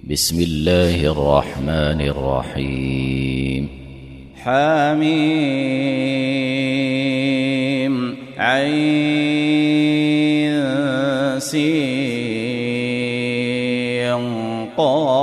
بسم الله الرحمن الرحيم. حميم عين سين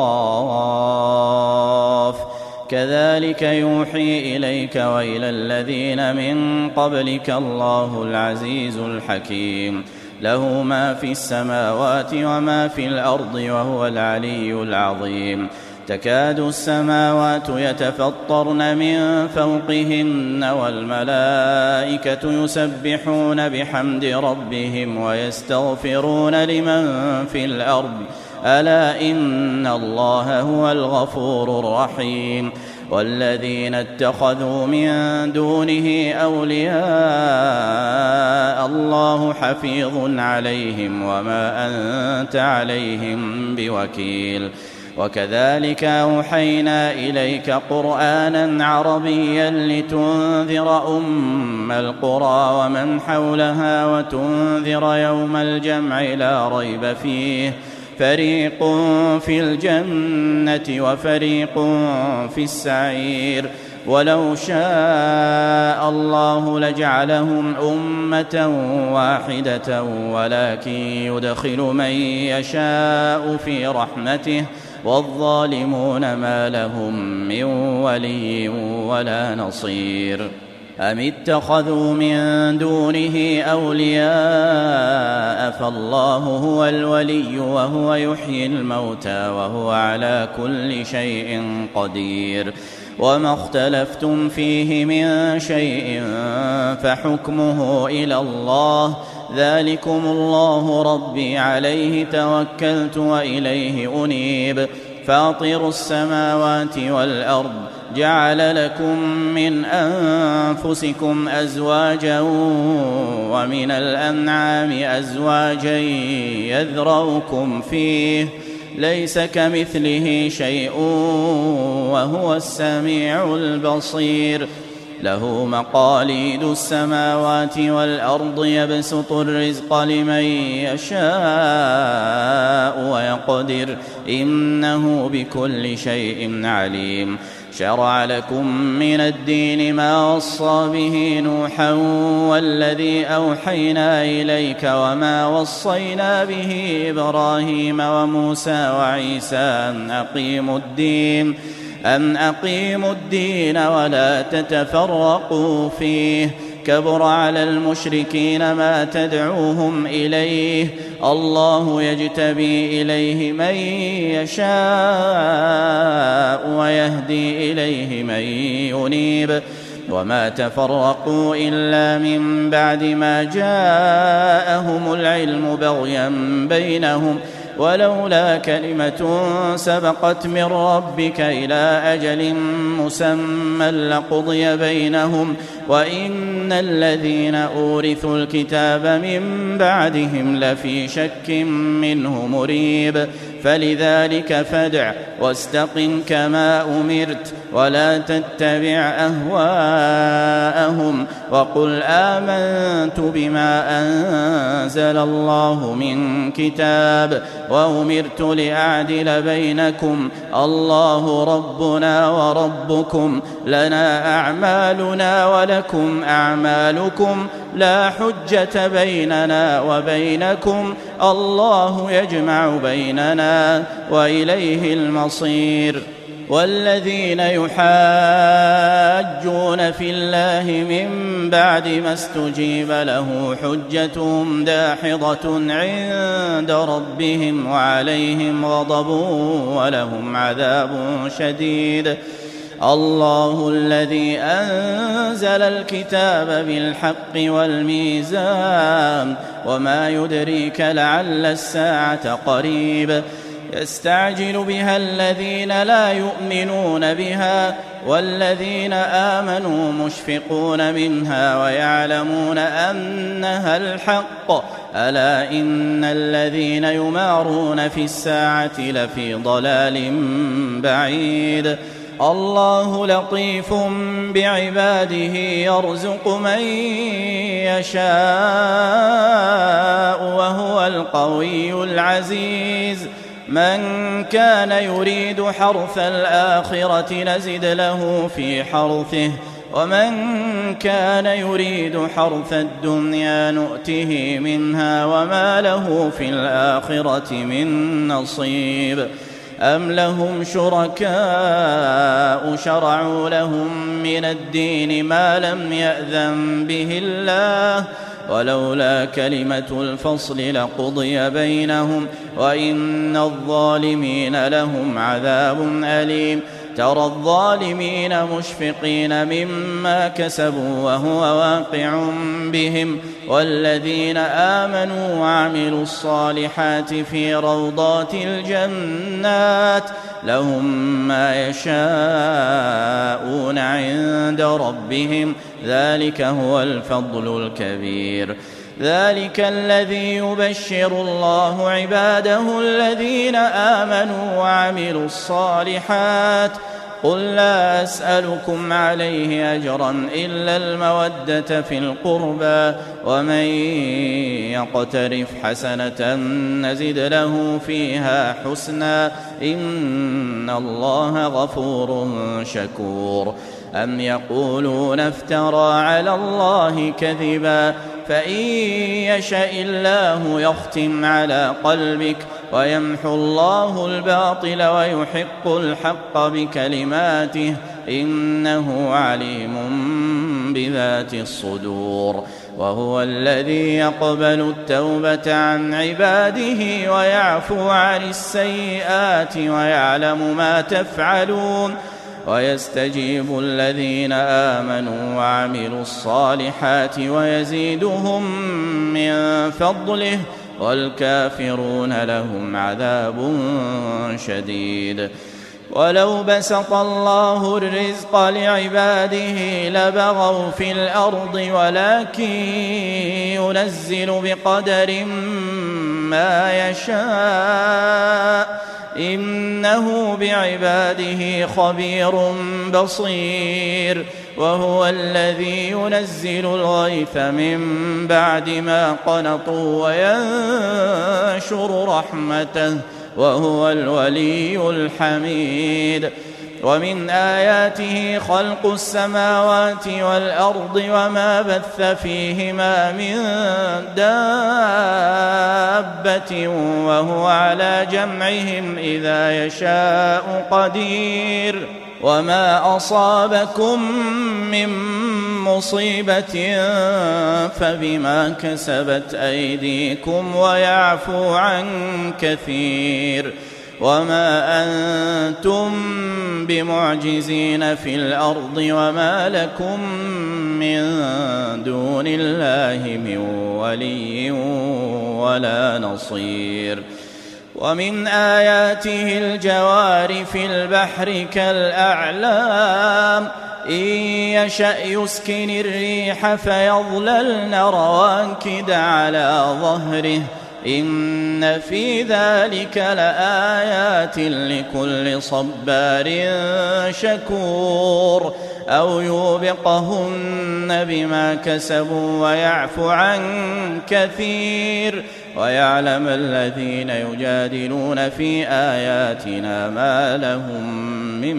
قاف كذلك يوحي إليك وإلى الذين من قبلك الله العزيز الحكيم له ما في السماوات وما في الأرض وهو العلي العظيم. تكاد السماوات يتفطرن من فوقهن والملائكة يسبحون بحمد ربهم ويستغفرون لمن في الأرض ألا إن الله هو الغفور الرحيم. والذين اتخذوا من دونه أولياء الله حفيظ عليهم وما أنت عليهم بوكيل. وكذلك أوحينا إليك قرآنا عربيا لتنذر أم القرى ومن حولها وتنذر يوم الجمع لا ريب فيه فريق في الجنة وفريق في السعير. ولو شاء الله لجعلهم أمة واحدة ولكن يدخل من يشاء في رحمته والظالمون ما لهم من ولي ولا نصير. أم اتخذوا من دونه أولياء فالله هو الولي وهو يحيي الموتى وهو على كل شيء قدير. وما اختلفتم فيه من شيء فحكمه إلى الله ذلكم الله ربي عليه توكلت وإليه أنيب. فاطر السماوات والأرض جعل لكم من أنفسكم أزواجا ومن الأنعام أزواجا يذرؤكم فيه ليس كمثله شيء وهو السميع البصير. له مقاليد السماوات والأرض يبسط الرزق لمن يشاء ويقدر إنه بكل شيء عليم. شرع لكم من الدين ما وصى به نوحا والذي أوحينا إليك وما وصينا به إبراهيم وموسى وعيسى أن أقيموا الدين ولا تتفرقوا فيه كبر على المشركين ما تدعوهم إليه الله يجتبي إليه من يشاء ويهدي إليه من ينيب. وما تفرقوا إلا من بعد ما جاءهم العلم بغيا بينهم ولولا كلمة سبقت من ربك إلى أجل مسمى لقضي بينهم وإن الذين أورثوا الكتاب من بعدهم لفي شك منه مريب. فلذلك فادع واستقم كما أمرت ولا تتبع أهواءهم وقل آمنت بما أنزل الله من كتاب وأمرت لأعدل بينكم الله ربنا وربكم لنا أعمالنا ولكم أعمالكم لا حجة بيننا وبينكم الله يجمع بيننا وإليه المصير. والذين يحاجون في الله من بعد ما استجيب له حجتهم داحضة عند ربهم وعليهم غضب ولهم عذاب شديد. الله الذي أنزل الكتاب بالحق والميزان وما يدريك لعل الساعة قريب. يستعجل بها الذين لا يؤمنون بها والذين آمنوا مشفقون منها ويعلمون أنها الحق ألا إن الذين يمارون في الساعة لفي ضلال بعيد. الله لطيف بعباده يرزق من يشاء وهو القوي العزيز. من كان يريد حرث الآخرة نزد له في حرثه ومن كان يريد حرث الدنيا نؤته منها وما له في الآخرة من نصيب أم لهم شركاء شرعوا لهم من الدين ما لم يأذن به الله ولولا كلمة الفصل لقضي بينهم وإن الظالمين لهم عذاب أليم ترى الظالمين مشفقين مما كسبوا وهو واقع بهم والذين آمنوا وعملوا الصالحات في روضات الجنات لهم ما يشاءون عند ربهم ذلك هو الفضل الكبير ذلك الذي يبشر الله عباده الذين آمنوا وعملوا الصالحات قل لا أسألكم عليه أجرا إلا المودة في القربى ومن يقترف حسنة نزد له فيها حسنا إن الله غفور شكور أم يقولون افترى على الله كذبا فإن يشأ الله يختم على قلبك ويمحو الله الباطل ويحق الحق بكلماته إنه عليم بذات الصدور وهو الذي يقبل التوبة عن عباده ويعفو عن السيئات ويعلم ما تفعلون ويستجيب الذين آمنوا وعملوا الصالحات ويزيدهم من فضله والكافرون لهم عذاب شديد ولو بسط الله الرزق لعباده لبغوا في الأرض ولكن ينزل بقدر ما يشاء إنه بعباده خبير بصير وهو الذي ينزل الغيث من بعد ما قنطوا وينشر رحمته وهو الولي الحميد ومن آياته خلق السماوات والأرض وما بث فيهما من دابة وهو على جمعهم إذا يشاء قدير وما أصابكم من مصيبة فبما كسبت أيديكم ويعفو عن كثير وما أنتم بمعجزين في الأرض وما لكم من دون الله من ولي ولا نصير ومن آياته الجوار في البحر كالأعلام إن يشأ يسكن الريح فيظللن رواكد على ظهره إن في ذلك لآيات لكل صبار شكور أو يوبقهن بما كسبوا ويعفو عن كثير ويعلم الذين يجادلون في آياتنا ما لهم من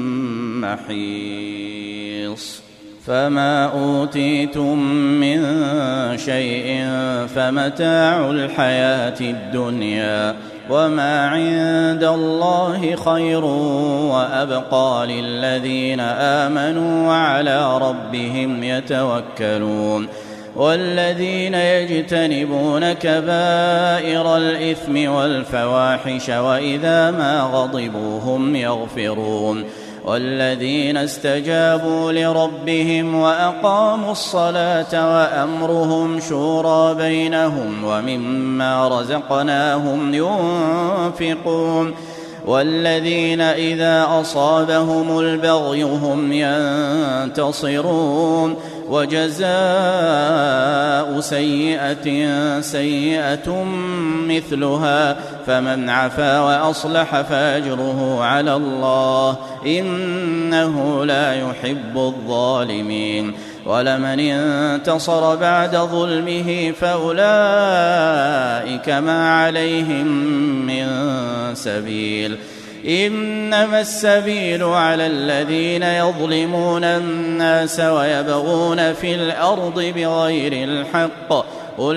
محيص فما أوتيتم من شيء فمتاع الحياة الدنيا وما عند الله خير وأبقى للذين آمنوا وعلى ربهم يتوكلون والذين يجتنبون كبائر الإثم والفواحش وإذا ما غضبوا هم يغفرون والذين استجابوا لربهم وأقاموا الصلاة وأمرهم شورى بينهم ومما رزقناهم ينفقون والذين إذا أصابهم البغي هم ينتصرون وجزاء سيئة سيئة مثلها، فمن عفا وأصلح فأجره على الله إنه لا يحب الظالمين. ولمن انتصر بعد ظلمه فأولئك ما عليهم من سبيل. إنما السبيل على الذين يظلمون الناس ويبغون في الأرض بغير الحق،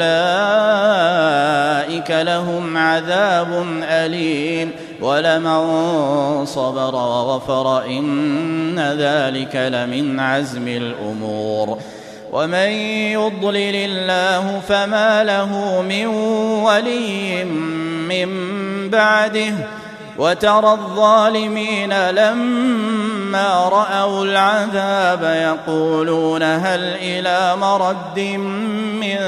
أولئك لهم عذاب أليم. ولمن صبر وغفر إن ذلك لمن عزم الأمور. ومن يضلل الله فما له من ولي من بعده، وترى الظالمين لما رأوا العذاب يقولون هل إلى مرد من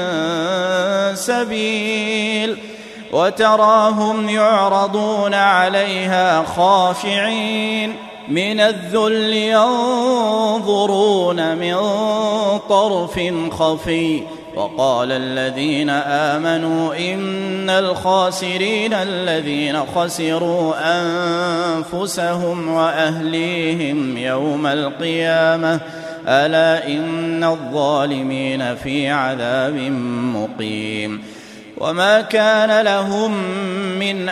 سبيل، وتراهم يعرضون عليها خاشعين من الذل ينظرون من طرف خفي. وقال الذين آمنوا إن الخاسرين الذين خسروا أنفسهم وأهليهم يوم القيامة ألا إن الظالمين في عذاب مقيم. وما كان لهم من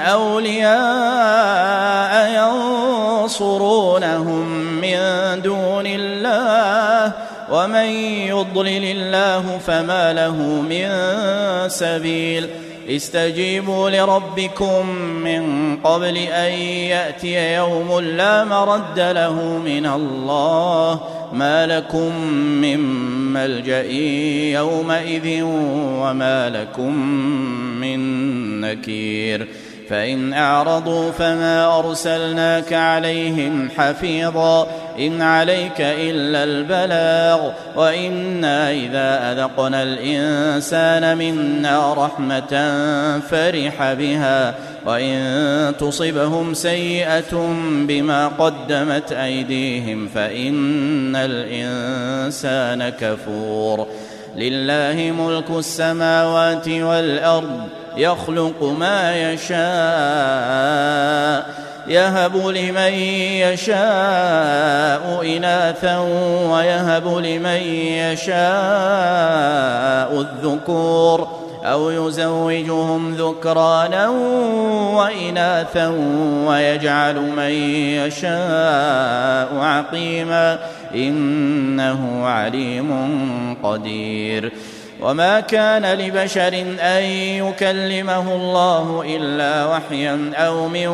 أولياء ينصرونهم من دون الله، ومن يضلل الله فما له من سبيل. استجيبوا لربكم من قبل أن يأتي يوم لا مرد له من الله، ما لكم من ملجأ يومئذ وما لكم من نكير. فإن أعرضوا فما أرسلناك عليهم حفيظا، إن عليك إلا البلاغ، وإنا إذا أذقنا الإنسان منا رحمة فرح بها، وإن تصبهم سيئة بما قدمت أيديهم فإن الإنسان كفور. لله ملك السماوات والأرض يخلق ما يشاء، يهب لمن يشاء إناثا ويهب لمن يشاء الذكور، أو يزوجهم ذكرانا وإناثا ويجعل من يشاء عقيما إنه عليم قدير. وما كان لبشر أن يكلمه الله إلا وحيا أو من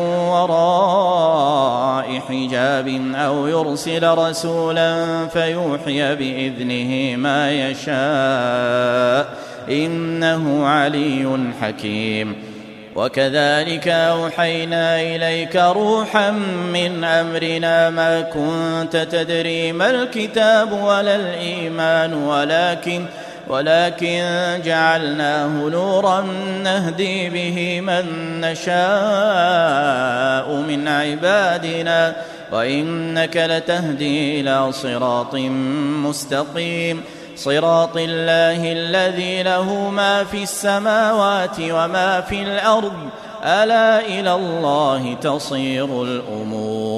وراء حجاب أو يرسل رسولا فيوحي بإذنه ما يشاء إنه علي حكيم. وكذلك أوحينا إليك روحا من أمرنا ما كنت تدري ما الكتاب ولا الإيمان ولكن جعلناه نورا نهدي به من نشاء من عبادنا وإنك لتهدي إلى صراط مستقيم، صراط الله الذي له ما في السماوات وما في الأرض ألا إلى الله تصير الأمور.